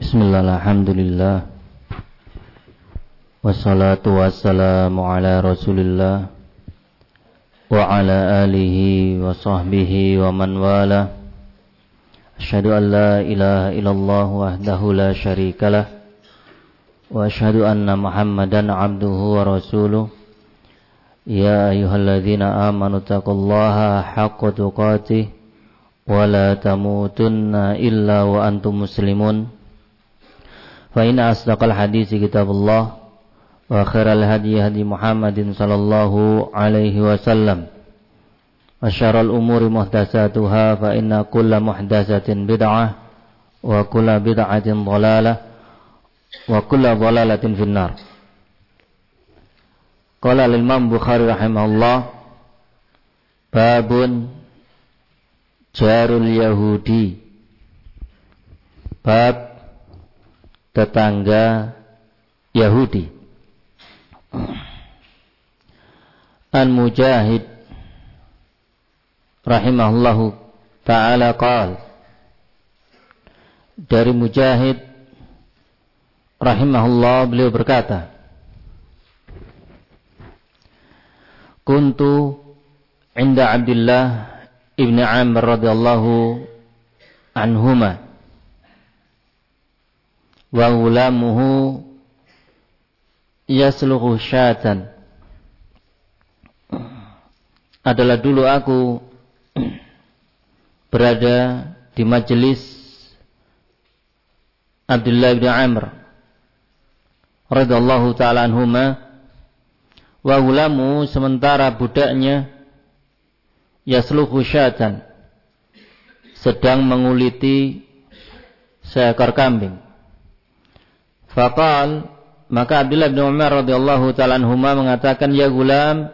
Bismillah, alhamdulillah, wassalatu wassalamu ala rasulillah wa ala alihi wa sahbihi wa man wala. Asyhadu an la ilaha illallah wahdahu la syarikalah wa asyhadu anna muhammadan abduhu wa rasuluh. Ya ayyuhalladzina amanu taqullaha haqqa tuqatih wa la tamutunna illa wa antum muslimun. Fa inna asdaqal haditsi kitabullah wa khairal hadyi hadyi Muhammadin sallallahu alaihi wasallam wa syarrul umuri muhdatsatuha fa inna kulla muhdatsatin bid'ah wa kulla bid'atin dhalalah wa kulla dhalalatin finnar. Qala al-Imam Bukhari rahimahullah, babun jarul yahudi, bab tetangga Yahudi. An Mujahid rahimahullahu ta'ala qala, dari Mujahid rahimahullah beliau berkata, kuntu inda Abdullah ibn Amr radhiyallahu anhuma wa ghulamuhu yaslughu syatan. Adalah dulu aku berada di majelis Abdullah bin Amr radhiyallahu ta'ala anhuma, wa ghulamu, sementara budaknya yaslughu syatan, sedang menguliti seekor kambing. Faqal, maka Abdullah bin Umar radhiyallahu ta'ala anhuma mengatakan, ya gulam,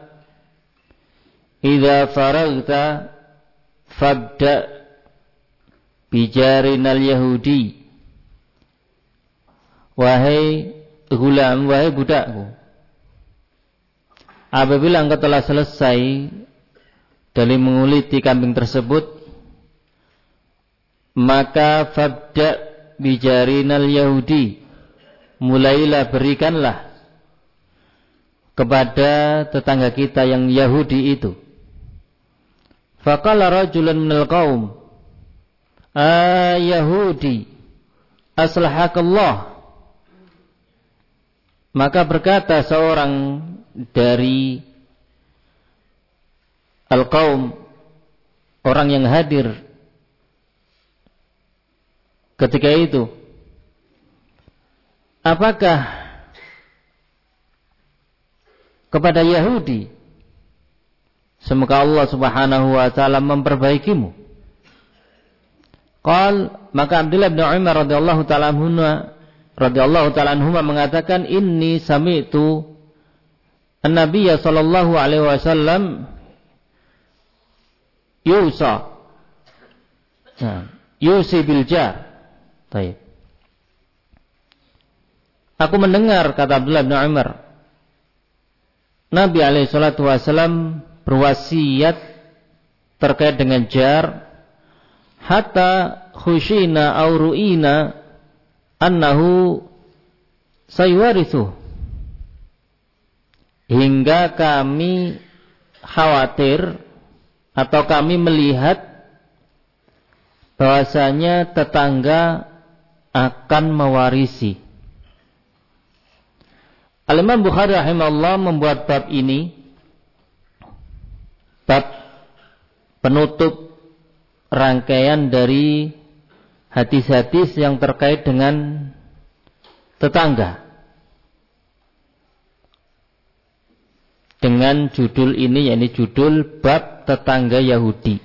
idza faragta fabda bijarinal yahudi. Wahai gulam, wahai budakku, apabila engkau telah selesai dari menguliti kambing tersebut, maka fabda bijarinal yahudi, mulailah, berikanlah kepada tetangga kita yang Yahudi itu. Faqala rajulun minal qaum, Yahudi aslahakallah. Maka berkata seorang dari al-qaum, orang yang hadir ketika itu, apakah kepada Yahudi semoga Allah subhanahu wa ta'ala memperbaikimu? Qal, maka Abdullah bin Umar radhiyallahu ta'ala anhuma mengatakan, inni sami'tu an-nabiyya sallallahu alaihi wasallam yusi bil jar. Baik. Aku mendengar, kata Abdullah bin Umar, Nabi alaihi salatu wasallam berwasiat terkait dengan jar, hatta khushina aw ru'ina annahu saywarithu, hingga kami khawatir atau kami melihat bahwasanya tetangga akan mewarisi. Al-Imam Bukhari rahimahullah membuat bab ini, bab penutup rangkaian dari hadis-hadis yang terkait dengan tetangga, dengan judul ini, yakni judul bab tetangga Yahudi.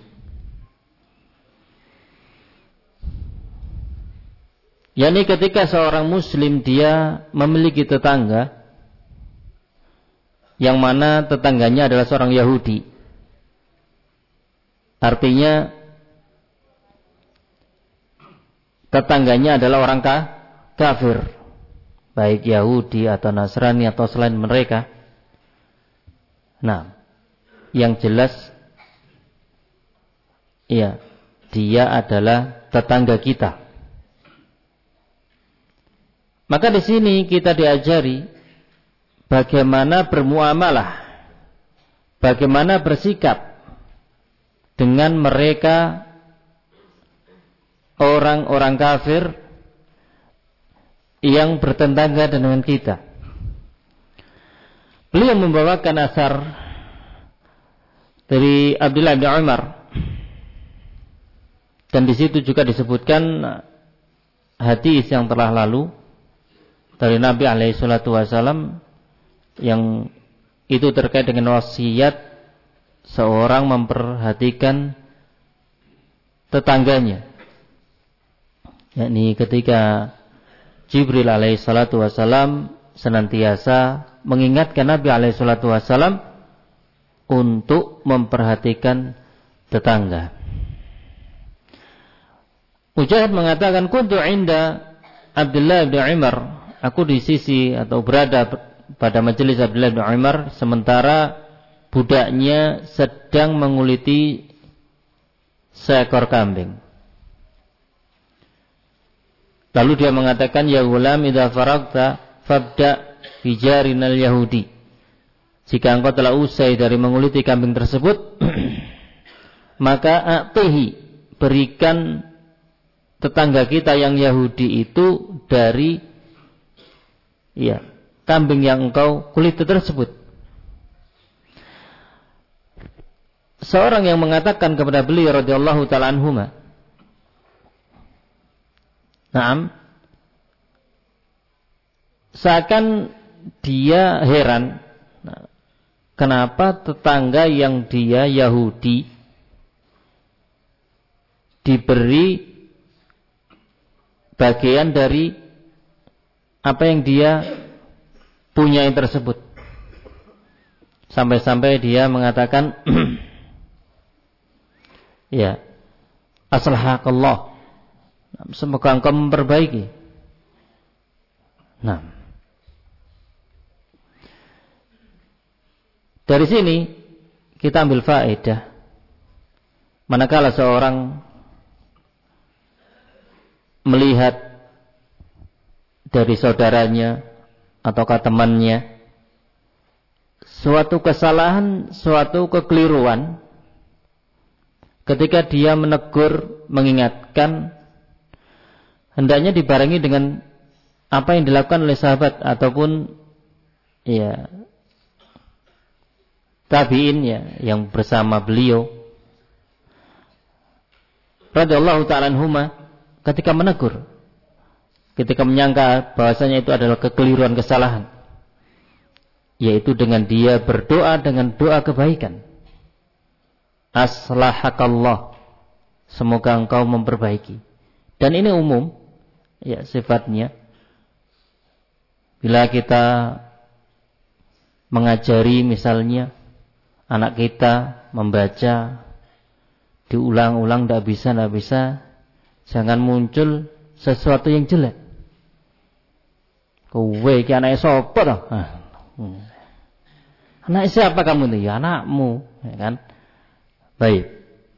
yakni ketika seorang muslim dia memiliki tetangga yang mana tetangganya adalah seorang Yahudi, artinya tetangganya adalah orang kafir, baik Yahudi atau Nasrani atau selain mereka. Nah, yang jelas ya, dia adalah tetangga kita. Maka di sini kita diajari bagaimana bermuamalah, bagaimana bersikap dengan mereka orang-orang kafir yang bertetangga dengan kita. Beliau membawakan asar dari Abdullah bin Umar, dan di situ juga disebutkan hadis yang telah lalu dari Nabi alaihi salatu wasallam yang itu terkait dengan wasiat seorang memperhatikan tetangganya, yakni ketika Jibril alaihi salatu wasallam senantiasa mengingatkan Nabi alaihi salatu wasallam untuk memperhatikan tetangga. Mujahid mengatakan, kuntu inda Abdullah bin Umar, aku di sisi atau berada pada majelis Abdullah bin Umar sementara budaknya sedang menguliti seekor kambing. Lalu dia mengatakan, ya gulam idza faragta fabda fi jarinal yahudi. Jika engkau telah usai dari menguliti kambing tersebut, maka atihi, berikan tetangga kita yang Yahudi itu dari kambing yang engkau kuliti tersebut. Seorang yang mengatakan kepada beliau radhiyallahu taala anhuma, "Na'am." Seakan dia heran, kenapa tetangga yang dia Yahudi diberi bagian dari apa yang dia punyai tersebut. Sampai-sampai dia mengatakan, ya, aslahakallah, semoga engkau memperbaiki. Nah, dari sini kita ambil faedah, manakala seorang melihat dari saudaranya ataukah temannya suatu kesalahan, suatu kekeliruan, ketika dia menegur, mengingatkan, hendaknya dibarengi dengan apa yang dilakukan oleh sahabat ataupun tabi'in yang bersama beliau radhiyallahu ta'ala anhuma. Ketika menegur, ketika menyangka bahwasanya itu adalah kekeliruan, kesalahan, yaitu dengan dia berdoa dengan doa kebaikan. Aslahakallah, semoga engkau memperbaiki. Dan ini umum, sifatnya. Bila kita mengajari misalnya anak kita membaca, diulang-ulang tidak bisa, jangan muncul sesuatu yang jelek. Kowe iki anake sapa to? Anak siapa kamu itu? Ya anakmu, ya kan? Baik.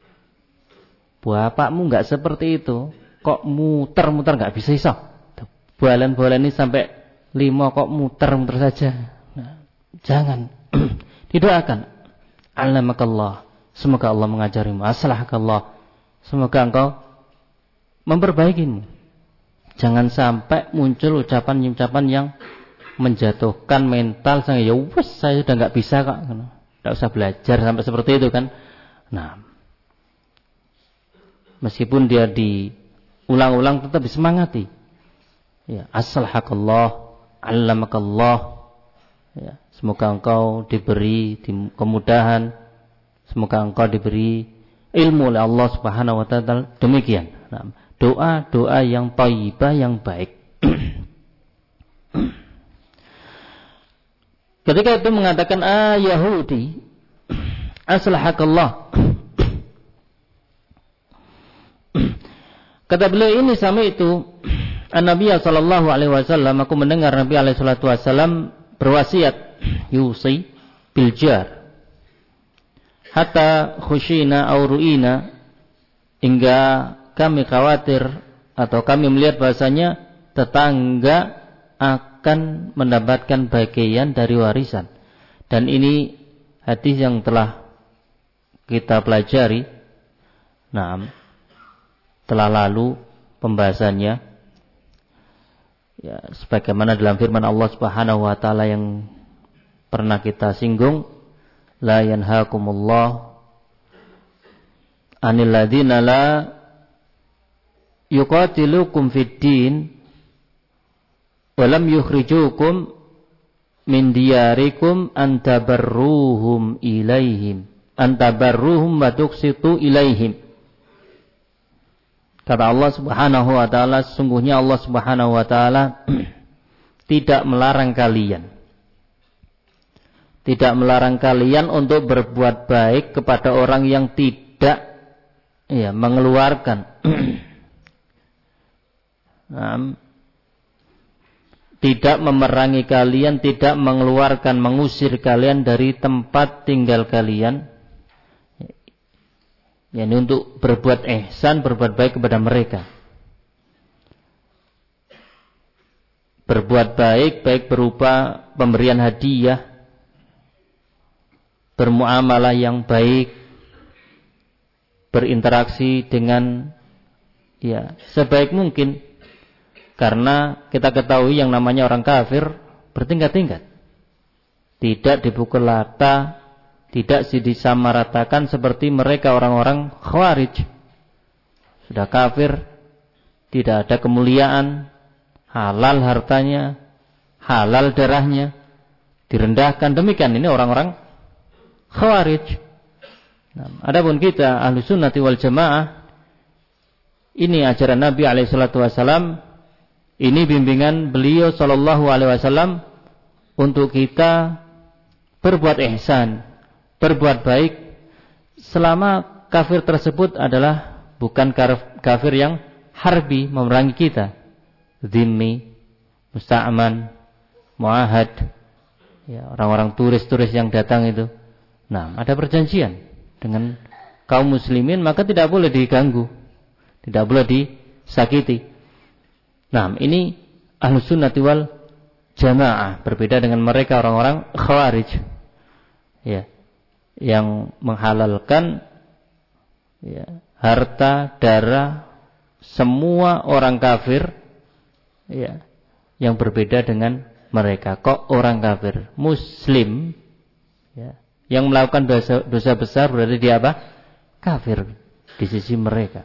Bapakmu enggak seperti itu. Kok muter-muter enggak bisa iso? Bolan-bolan ini sampai 5 kok muter-muter saja. Nah, jangan. Didoakan. Alamakallah. Semoga Allah mengajarimu. Aslahakallah. Semoga engkau memperbaikimu. Jangan sampai muncul ucapan-ucapan yang menjatuhkan mental saya. Ya wes, saya sudah enggak bisa kok. Enggak usah belajar sampai seperti itu kan. Nah, meskipun dia diulang-ulang tetap disemangati. Ya, aslahakallah, allamakallah. Ya, semoga engkau diberi kemudahan. Semoga engkau diberi ilmu oleh Allah Subhanahu wa taala. Demikian. Nah, doa-doa yang thayyibah, yang baik. Ketika itu mengatakan Yahudi, aslahakallah. Kata beliau ini sama itu, Nabi sallallahu alaihi wasallam, aku mendengar Nabi alaihi salatu wasallam berwasiat, yusi bil jar. Hatta khushina aw ru'ina, hingga kami khawatir atau kami melihat bahasanya tetangga akan mendapatkan bagian dari warisan. Dan ini hadis yang telah kita pelajari. Nah, telah lalu pembahasannya. Ya, sebagaimana dalam firman Allah Subhanahu wa taala yang pernah kita singgung, la yanhaakumullah 'anil ladzina la yuqatilukum fid din wa lam yukhrijukum min diyarikum an tabarruhum wa tuqsitu ilaihim. Kata Allah Subhanahu wa taala, sesungguhnya Allah Subhanahu wa taala tidak melarang kalian untuk berbuat baik kepada orang yang tidak mengeluarkan tidak memerangi kalian, tidak mengeluarkan, mengusir kalian dari tempat tinggal kalian. Ini untuk berbuat ihsan, berbuat baik kepada mereka. Berbuat baik berupa pemberian hadiah, bermuamalah yang baik, berinteraksi dengan sebaik mungkin. Karena kita ketahui yang namanya orang kafir bertingkat-tingkat. Tidak dipukul rata, tidak disamaratakan seperti mereka orang-orang Khawarij. Sudah kafir, tidak ada kemuliaan, halal hartanya, halal darahnya, direndahkan. Demikian ini orang-orang Khawarij. Adapun kita Ahlus Sunnati wal Jamaah, ini ajaran Nabi SAW. Ini bimbingan beliau sallallahu alaihi wasallam untuk kita berbuat ihsan, berbuat baik selama kafir tersebut adalah bukan kafir yang harbi, memerangi kita. Zimmi, musta'man, muahad, orang-orang turis-turis yang datang itu. Nah, ada perjanjian dengan kaum muslimin, maka tidak boleh diganggu, tidak boleh disakiti. Nah, ini Ahlus Sunnati wal Jamaah, berbeda dengan mereka orang-orang Khawarij, yang menghalalkan harta, darah semua orang kafir, yang berbeda dengan mereka. Kok orang kafir Muslim, yang melakukan dosa besar berarti dia apa? Kafir di sisi mereka.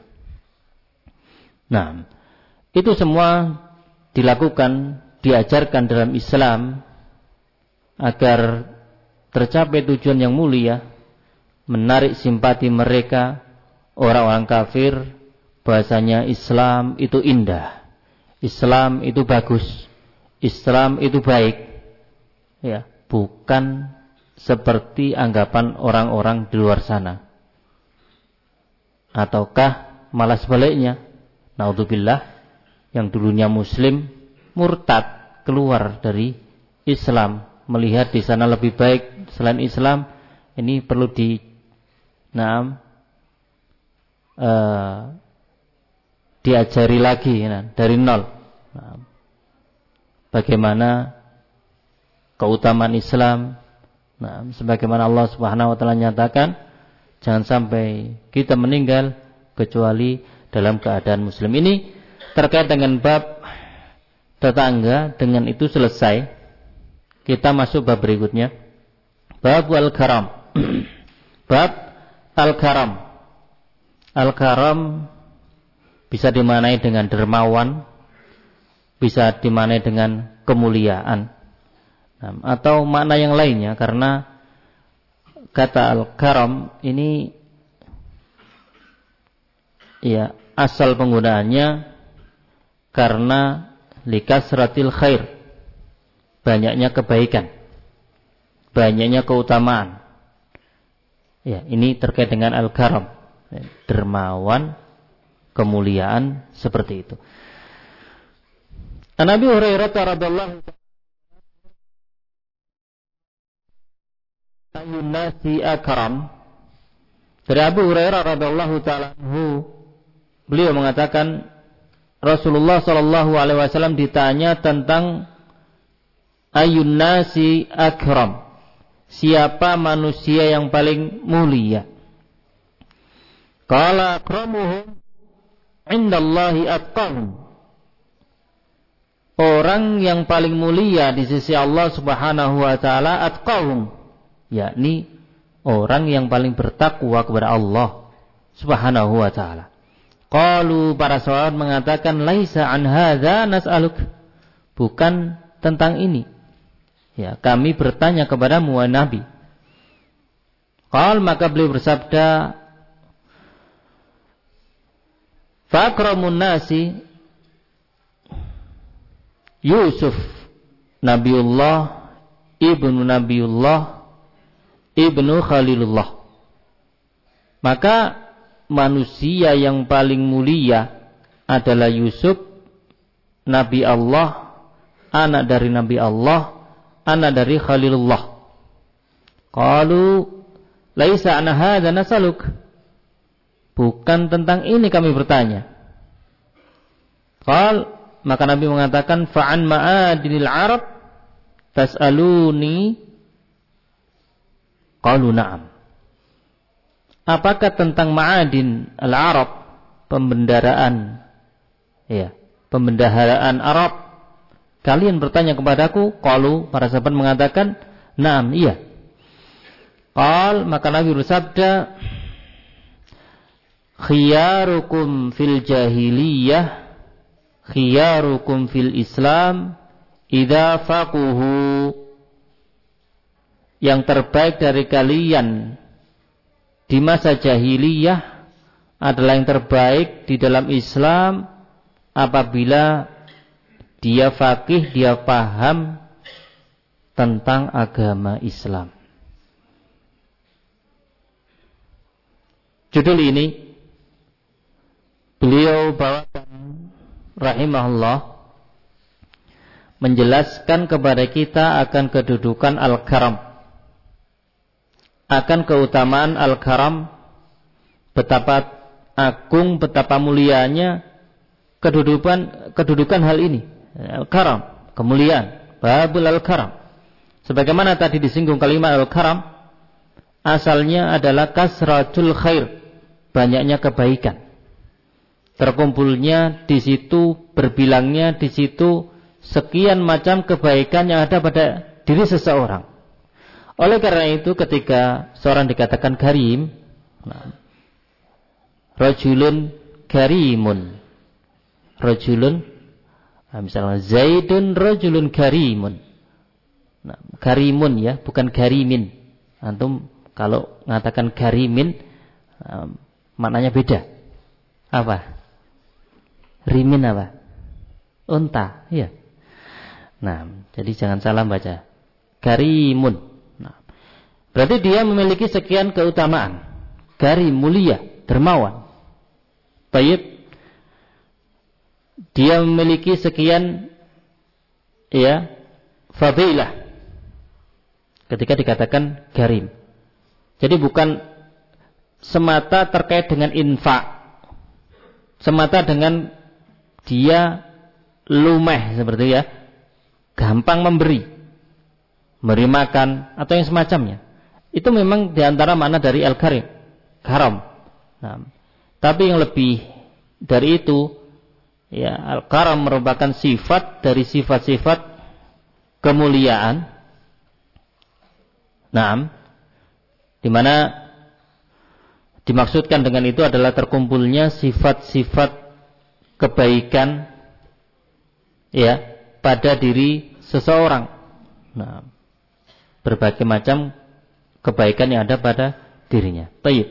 Nah, itu semua dilakukan, diajarkan dalam Islam agar tercapai tujuan yang mulia, menarik simpati mereka, orang-orang kafir, bahasanya Islam itu indah, Islam itu bagus, Islam itu baik, bukan seperti anggapan orang-orang di luar sana. Ataukah malah sebaliknya, naudzubillah, yang dulunya muslim murtad, keluar dari Islam, melihat di sana lebih baik selain Islam. Ini perlu diajari lagi dari nol. Bagaimana keutamaan Islam. Sebagaimana Allah Subhanahu wa taala nyatakan, jangan sampai kita meninggal kecuali dalam keadaan muslim. Ini terkait dengan bab tetangga. Dengan itu selesai. Kita masuk bab berikutnya, bab al-karam. Bab al-karam. Al-karam bisa dimaknai dengan dermawan, bisa dimaknai dengan kemuliaan, atau makna yang lainnya. Karena kata al-karam ini asal penggunaannya karena likasratil khair, banyaknya kebaikan, banyaknya keutamaan. Ini terkait dengan al-karam, dermawan, kemuliaan, seperti itu. An Abi Hurairah radhiyallahu ta'ala nasi akram. Dari Abu Hurairah radhiyallahu ta'ala anhu, beliau mengatakan Rasulullah sallallahu alaihi wasallam ditanya tentang Ayun nasi akram. Siapa manusia yang paling mulia? Qala akramuhum indallahi atqahum. Orang yang paling mulia di sisi Allah Subhanahu wa taala atqahum, yakni orang yang paling bertakwa kepada Allah Subhanahu wa taala. Qalu, para sahabat mengatakan, laisa an hadza nas'aluk. Bukan tentang ini. Ya, kami bertanya kepadamu wahai Nabi. Qal, maka beliau bersabda, fakramun nasi Yusuf Nabiullah ibnu Nabiullah ibnu Khalilullah. Maka manusia yang paling mulia adalah Yusuf, Nabi Allah, anak dari Nabi Allah, anak dari Khalilullah. Qalu laisa an hadza nasaluk. Bukan tentang ini kami bertanya. Qal, maka Nabi mengatakan, fa'an ma'adinil Arab tas'aluni. Qalu na'am. Apakah tentang ma'adin al-Arab, pembendaraan, ya, pembendaharaan Arab, kalian bertanya kepadaku? Qalu, para sahabat mengatakan, na'am, iya. Qal, maka Nabi bersabda, khiyarukum fil jahiliyah khiyarukum fil Islam idza faquhu. Yang terbaik dari kalian di masa jahiliyah adalah yang terbaik di dalam Islam apabila dia faqih, dia paham tentang agama Islam. Judul ini beliau bawakan rahimahullah menjelaskan kepada kita akan kedudukan al-karam, akan keutamaan al-karam, betapa agung, betapa mulianya kedudukan hal ini, al-karam, kemuliaan, babul al-karam. Sebagaimana tadi disinggung kalimat al-karam, asalnya adalah kasratul khair, banyaknya kebaikan. Terkumpulnya di situ, berbilangnya di situ sekian macam kebaikan yang ada pada diri seseorang. Oleh karena itu ketika seorang dikatakan karim, rajulun karimun, rajulun, misalnya Zaidun rajulun karimun. Karimun ya, bukan karimin. Antum kalau mengatakan karimin, maknanya beda. Apa? Rimin apa? Unta, iya. Nah, jadi jangan salah baca. Karimun. Nah, berarti dia memiliki sekian keutamaan. Karim, mulia, dermawan. Baik. Dia memiliki sekian, ya, fadilah. Ketika dikatakan karim. Jadi bukan semata terkait dengan infak, semata dengan dia lumeh seperti ya, gampang memberi makan atau yang semacamnya. Itu memang diantara makna dari al-karim, karam. Nah, tapi yang lebih dari itu, ya, al-karam merupakan sifat dari sifat-sifat kemuliaan. Nah, di mana dimaksudkan dengan itu adalah terkumpulnya sifat-sifat kebaikan, ya, pada diri seseorang. Nah, berbagai macam kebaikan yang ada pada dirinya. Baik.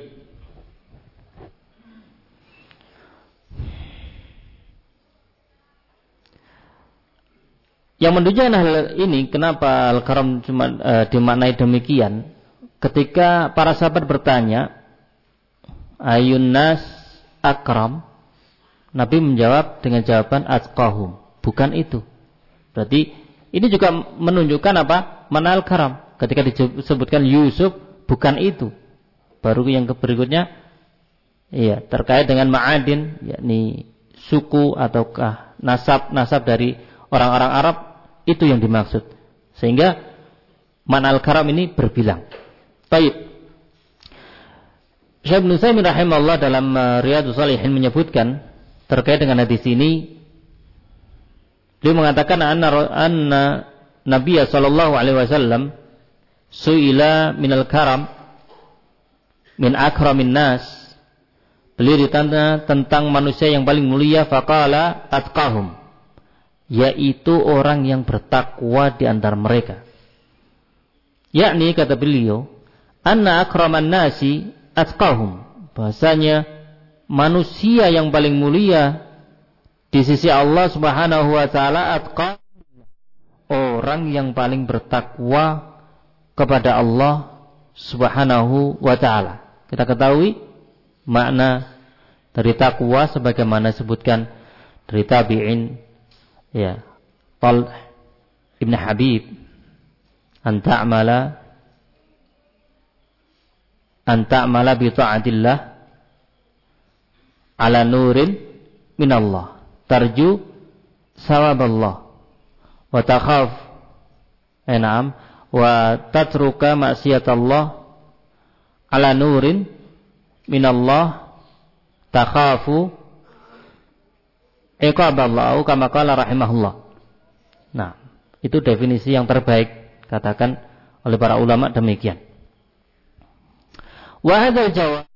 Yang menunjukkan hal ini, kenapa al-karam cuma dimaknai demikian? Ketika para sahabat bertanya, ayun nas akram, Nabi menjawab dengan jawaban atqahum. Bukan itu. Berarti ini juga menunjukkan apa? Makna al-karam. Ketika disebutkan Yusuf, bukan itu. Baru yang berikutnya, ya, terkait dengan ma'adin, yakni suku ataukah nasab dari orang-orang Arab, itu yang dimaksud. Sehingga makna al-karam ini berbilang. Baik. Syekh Ibnu Utsaimin rahimahullah dalam Riyadhus Shalihin menyebutkan terkait dengan hadis ini, beliau mengatakan anna Nabiya sallallahu alaihi wasallam su'ila minal karam min akramin nas. Beliau ditanya tentang manusia yang paling mulia, faqala atqahum, yaitu orang yang bertakwa di antara mereka. Yakni kata beliau, anna akraman nasi atqahum, bahasanya manusia yang paling mulia di sisi Allah Subhanahu wa taala atqa, orang yang paling bertakwa kepada Allah Subhanahu wa taala. Kita ketahui makna dari takwa sebagaimana disebutkan dari tabi'in, ya, Talh Ibn Habib, an ta'mala bi ta'atillah ala nurin minallah tarju sawaballah wa takhaf wa tatruka maksiatallah ala nurin minallah takhafu iqaballah, kama qala rahimahullah. Nah, itu definisi yang terbaik katakan oleh para ulama demikian. Wa hadzal jawab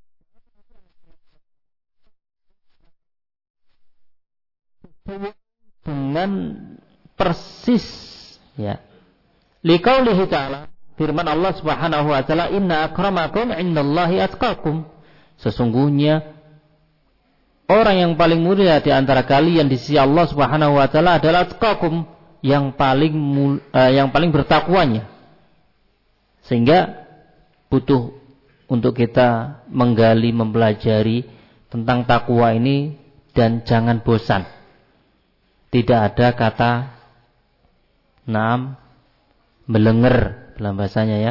dengan persis, ya, liqaulihi ta'ala, firman Allah Subhanahu wa taala, inna akramakum indallahi atqakum, sesungguhnya orang yang paling mulia di antara kalian di sisi Allah Subhanahu wa taala adalah atqakum, yang paling bertakwanya. Sehingga butuh untuk kita menggali, mempelajari tentang takwa ini, dan jangan bosan. Tidak ada kata belenger dalam bahasanya, ya.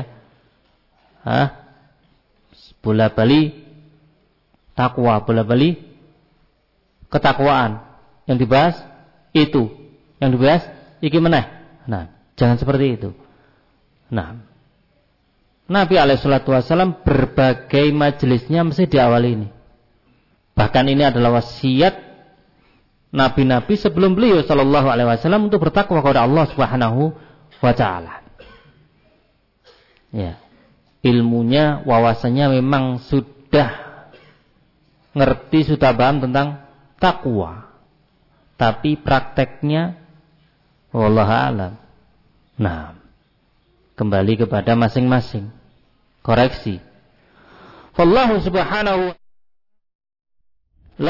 Bola bali takwa, bola bali ketakwaan. Yang dibahas itu, yang dibahas iki meneh. Nah, jangan seperti itu. Nah, Nabi alaihissalatu wassalam berbagai majelisnya mesti diawali ini. Bahkan ini adalah wasiat nabi-nabi sebelum beliau sallallahu alaihi wasallam untuk bertakwa kepada Allah Subhanahu wa taala. Ya. Ilmunya, wawasannya memang sudah ngerti, sudah paham tentang takwa. Tapi prakteknya wallahu a'lam. Nah, kembali kepada masing-masing. Koreksi. Wallahu subhanahu la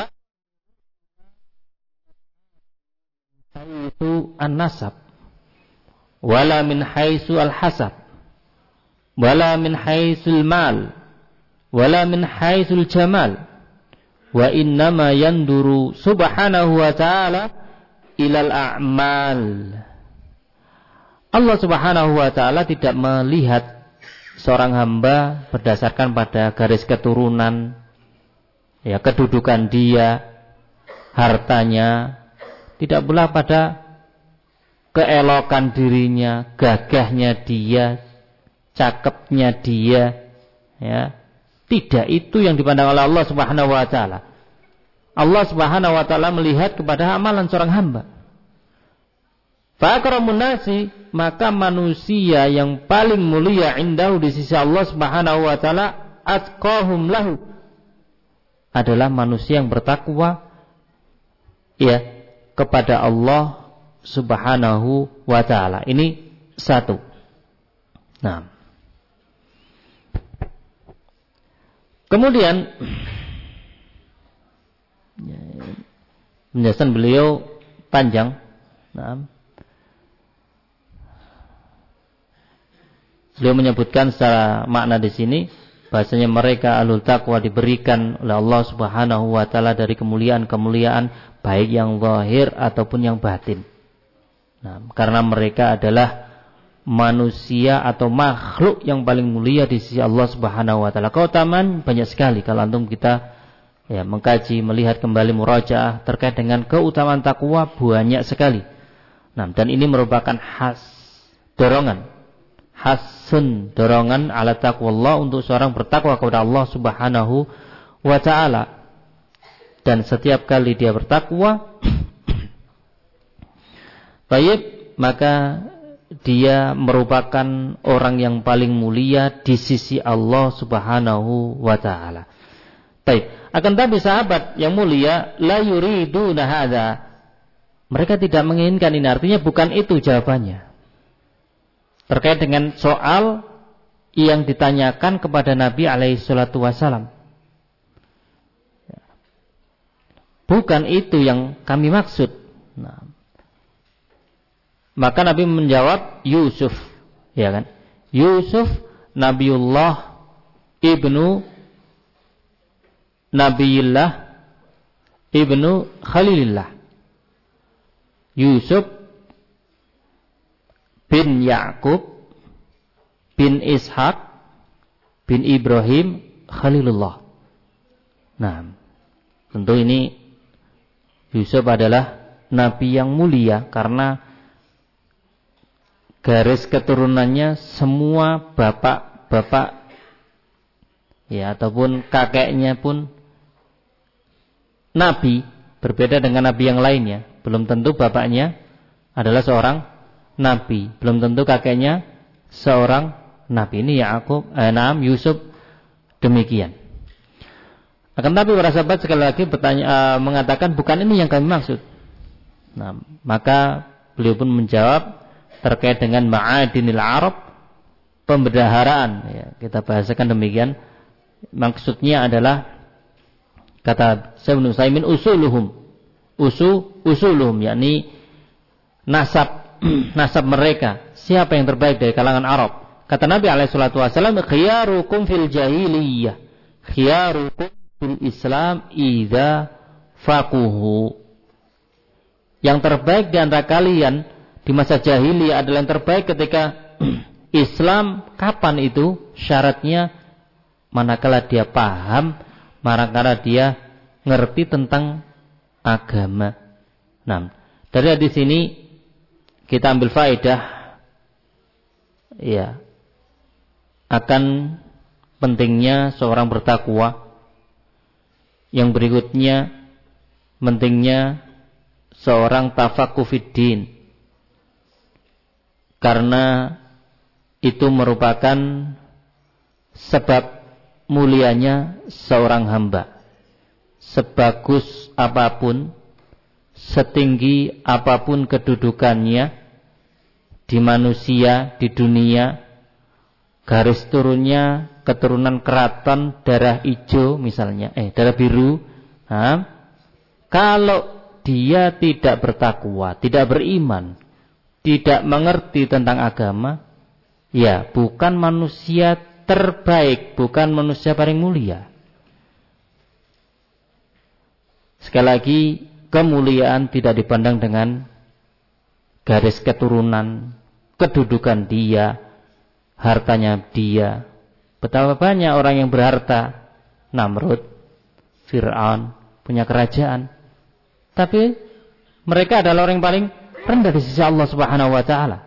itu an-nasab wala min haitsu al-hasab wala min haitsul mal wala min haitsul jamal wa innama yanduru subhanahu wa ta'ala ilal a'mal. Allah Subhanahu wa ta'ala tidak melihat seorang hamba berdasarkan pada garis keturunan, ya, kedudukan dia, hartanya, tidak pula pada keelokan dirinya, gagahnya dia, cakepnya dia, ya. Tidak itu yang dipandang oleh Allah Subhanahu wa ta'ala. Allah Subhanahu wa ta'ala melihat kepada amalan seorang hamba. Fa akramun nasi, maka manusia yang paling mulia indahu di sisi Allah Subhanahu wa ta'ala atqahum lahu, adalah manusia yang bertakwa, ya, kepada Allah Subhanahu wa ta'ala. Ini satu. Nah, kemudian penjelasan beliau panjang. Nah, beliau menyebutkan secara makna di sini bahasanya mereka ahlul taqwa diberikan oleh Allah Subhanahu wa taala dari kemuliaan-kemuliaan baik yang zahir ataupun yang batin. Nah, karena mereka adalah manusia atau makhluk yang paling mulia di sisi Allah Subhanahu wa taala. Keutamaan banyak sekali kalau antum kita, ya, mengkaji, melihat kembali murajaah terkait dengan keutamaan takwa banyak sekali. Nah, dan ini merupakan khas dorongan, hasun, dorongan ala taqwallah, untuk seorang bertakwa kepada Allah Subhanahu wa taala. Dan setiap kali dia bertakwa, baik, maka dia merupakan orang yang paling mulia di sisi Allah Subhanahu wa taala. Baik, akan tapi sahabat yang mulia la yuriduna hadza, mereka tidak menginginkan ini, artinya bukan itu jawabannya. Terkait dengan soal yang ditanyakan kepada Nabi alaihi salatu wasalam. Bukan itu yang kami maksud. Nah, maka Nabi menjawab Yusuf, ya kan? Yusuf Nabiullah ibnu Nabiillah ibnu Khalilillah. Yusuf bin Ya'qub bin Ishaq bin Ibrahim Khalilullah. Nah, tentu ini Yusuf adalah nabi yang mulia karena garis keturunannya semua bapak-bapak, ya, ataupun kakeknya pun nabi, berbeda dengan nabi yang lainnya. Belum tentu bapaknya adalah seorang nabi, belum tentu kakeknya seorang nabi. Ini Yusuf demikian. Akan tapi para sahabat sekali lagi mengatakan bukan ini yang kami maksud. Nah, maka beliau pun menjawab terkait dengan ma'adinil Arab, pembendaharaan, ya, kita bahasakan demikian. Maksudnya adalah, kata Syekh Ibnu Utsaimin, usuluhum, yakni nasab mereka, siapa yang terbaik dari kalangan Arab. Kata Nabi alaihi salatu wasallam, khiyarukum fil jahiliyah, khiyarukum fil Islam idza faquhu. Yang terbaik di antara kalian di masa jahiliyah adalah yang terbaik ketika Islam. Kapan itu? Syaratnya manakala dia paham, manakala dia ngerti tentang agama. Nah, dari hadis ini kita ambil faedah, ya, akan pentingnya seorang bertakwa. Yang berikutnya, pentingnya seorang tafaqquh fiddin, karena itu merupakan sebab mulianya seorang hamba. Sebagus apapun, setinggi apapun kedudukannya di manusia, di dunia, garis turunnya keturunan keraton darah hijau misalnya, darah biru, kalau dia tidak bertakwa, tidak beriman, tidak mengerti tentang agama, ya bukan manusia terbaik, bukan manusia paling mulia. Sekali lagi, kemuliaan tidak dipandang dengan garis keturunan, kedudukan dia, hartanya dia. Betapa banyak orang yang berharta, Namrud, Fir'aun, punya kerajaan, tapi mereka adalah orang yang paling rendah di sisi Allah Subhanahu wa taala.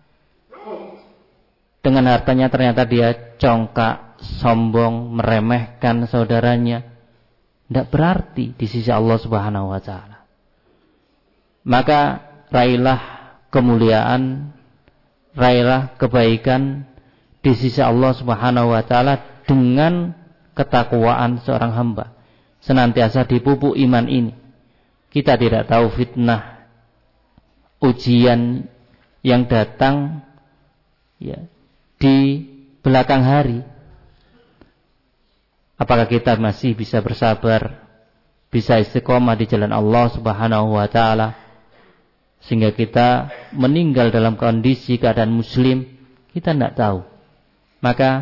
Dengan hartanya ternyata dia congkak, sombong, meremehkan saudaranya. Tidak berarti di sisi Allah Subhanahu wa taala. Maka raihlah kemuliaan, raihlah kebaikan di sisi Allah Subhanahu wa taala dengan ketakwaan seorang hamba. Senantiasa dipupuk iman ini. Kita tidak tahu fitnah, ujian yang datang, ya, di belakang hari. Apakah kita masih bisa bersabar, bisa istiqomah di jalan Allah Subhanahu wa taala, sehingga kita meninggal dalam kondisi keadaan muslim? Kita tidak tahu. Maka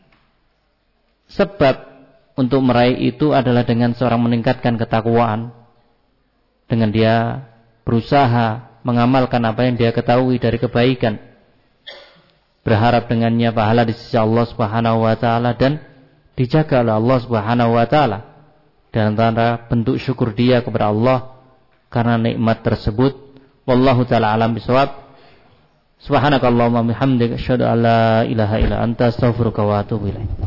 sebab untuk meraih itu adalah dengan seorang meningkatkan ketakwaan, dengan dia berusaha mengamalkan apa yang dia ketahui dari kebaikan, berharap dengannya pahala di sisi Allah Subhanahu wa taala, dan dijaga oleh Allah Subhanahu wa taala. Dan antara bentuk syukur dia kepada Allah karena nikmat tersebut, wallahu taala alam bisawab. Subhanakallahumma bihamdika asyhadu an la ilaha illa anta astaghfiruka wa atubu ilaik.